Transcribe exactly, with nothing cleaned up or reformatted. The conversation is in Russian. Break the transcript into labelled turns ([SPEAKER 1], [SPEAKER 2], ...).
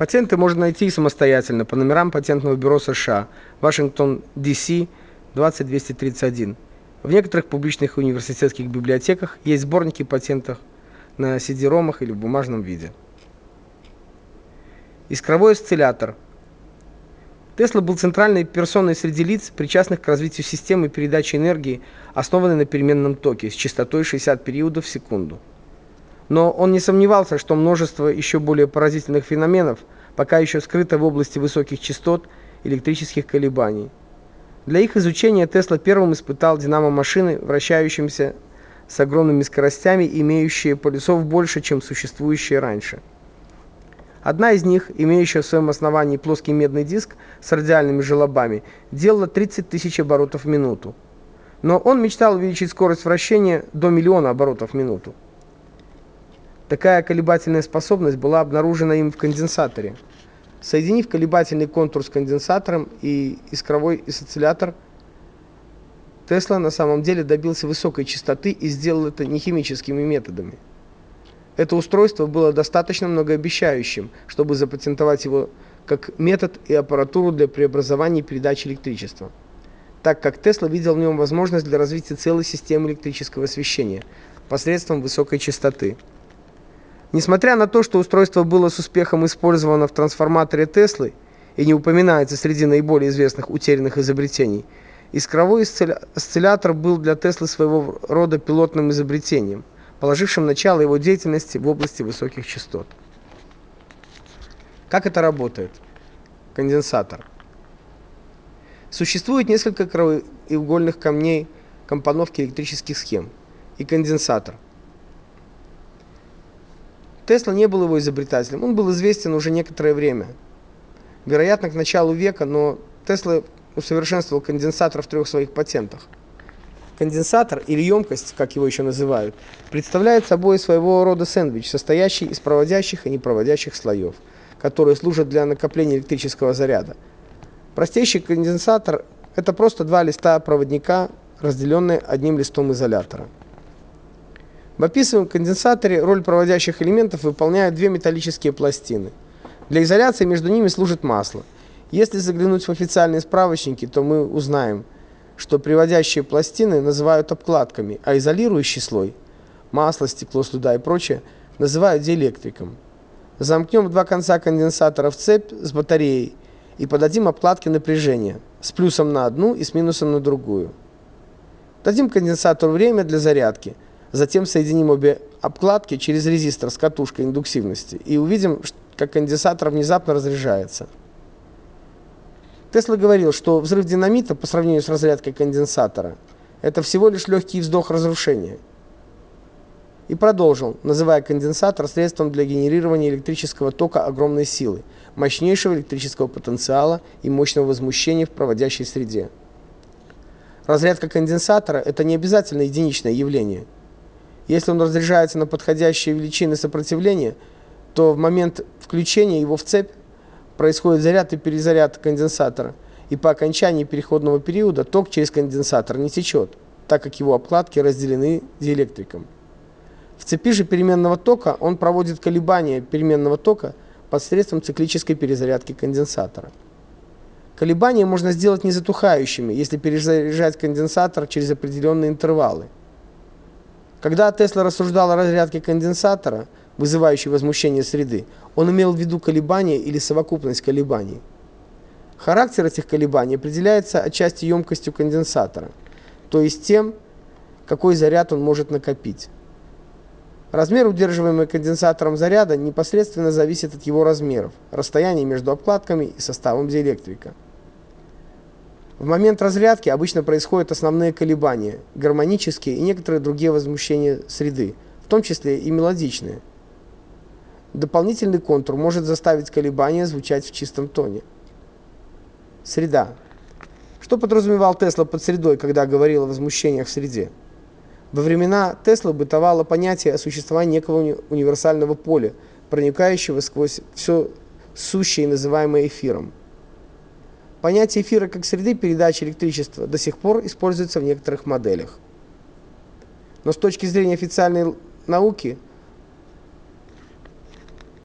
[SPEAKER 1] Патенты можно найти самостоятельно по номерам Патентного бюро США, Вашингтон, Ди Си, двадцать двести тридцать один. В некоторых публичных университетских библиотеках есть сборники патентов на си ди-ромах или в бумажном виде. Искровой осциллятор. Тесла был центральной персоной среди лиц, причастных к развитию системы передачи энергии, основанной на переменном токе с частотой шестьдесят периодов в секунду. Но он не сомневался, что множество еще более поразительных феноменов пока еще скрыто в области высоких частот электрических колебаний. Для их изучения Тесла первым испытал динамо-машины, вращающиеся с огромными скоростями, имеющие полюсов больше, чем существующие раньше. Одна из них, имеющая в своем основании плоский медный диск с радиальными желобами, делала тридцать тысяч оборотов в минуту. Но он мечтал увеличить скорость вращения до миллиона оборотов в минуту. Такая колебательная способность была обнаружена им в конденсаторе. Соединив колебательный контур с конденсатором и искровой осциллятор, Тесла на самом деле добился высокой частоты и сделал это не химическими методами. Это устройство было достаточно многообещающим, чтобы запатентовать его как метод и аппаратуру для преобразования и передачи электричества, так как Тесла видел в нем возможность для развития целой системы электрического освещения посредством высокой частоты. Несмотря на то, что устройство было с успехом использовано в трансформаторе Теслы и не упоминается среди наиболее известных утерянных изобретений, искровой осциллятор был для Теслы своего рода пилотным изобретением, положившим начало его деятельности в области высоких частот. Как это работает? Конденсатор. Существует несколько краеугольных камней компоновки электрических схем и конденсатор. Тесла не был его изобретателем, он был известен уже некоторое время, вероятно, к началу века, но Тесла усовершенствовал конденсатор в трех своих патентах. Конденсатор, или емкость, как его еще называют, представляет собой своего рода сэндвич, состоящий из проводящих и непроводящих слоев, которые служат для накопления электрического заряда. Простейший конденсатор – это просто два листа проводника, разделенные одним листом изолятора. В описываемом конденсаторе роль проводящих элементов выполняют две металлические пластины. Для изоляции между ними служит масло. Если заглянуть в официальные справочники, то мы узнаем, что приводящие пластины называют обкладками, а изолирующий слой – масло, стекло, слюда и прочее – называют диэлектриком. Замкнем два конца конденсатора в цепь с батареей и подадим обкладки напряжения с плюсом на одну и с минусом на другую. Дадим конденсатору время для зарядки. Затем соединим обе обкладки через резистор с катушкой индуктивности и увидим, как конденсатор внезапно разряжается. Тесла говорил, что взрыв динамита по сравнению с разрядкой конденсатора – это всего лишь легкий вздох разрушения. И продолжил, называя конденсатор средством для генерирования электрического тока огромной силы, мощнейшего электрического потенциала и мощного возмущения в проводящей среде. Разрядка конденсатора – это не обязательно единичное явление. Если он разряжается на подходящие величины сопротивления, то в момент включения его в цепь происходит заряд и перезаряд конденсатора, и по окончании переходного периода ток через конденсатор не течет, так как его обкладки разделены диэлектриком. В цепи же переменного тока он проводит колебания переменного тока посредством циклической перезарядки конденсатора. Колебания можно сделать незатухающими, если перезаряжать конденсатор через определенные интервалы. Когда Тесла рассуждал о разрядке конденсатора, вызывающей возмущение среды, он имел в виду колебания или совокупность колебаний. Характер этих колебаний определяется отчасти емкостью конденсатора, то есть тем, какой заряд он может накопить. Размер удерживаемого конденсатором заряда непосредственно зависит от его размеров, расстояния между обкладками и составом диэлектрика. В момент разрядки обычно происходят основные колебания, гармонические и некоторые другие возмущения среды, в том числе и мелодичные. Дополнительный контур может заставить колебания звучать в чистом тоне. Среда. Что подразумевал Тесла под средой, когда говорил о возмущениях в среде? Во времена Теслы бытовало понятие о существовании некого универсального поля, проникающего сквозь все сущее, называемое эфиром. Понятие эфира как среды передачи электричества до сих пор используется в некоторых моделях. Но с точки зрения официальной науки,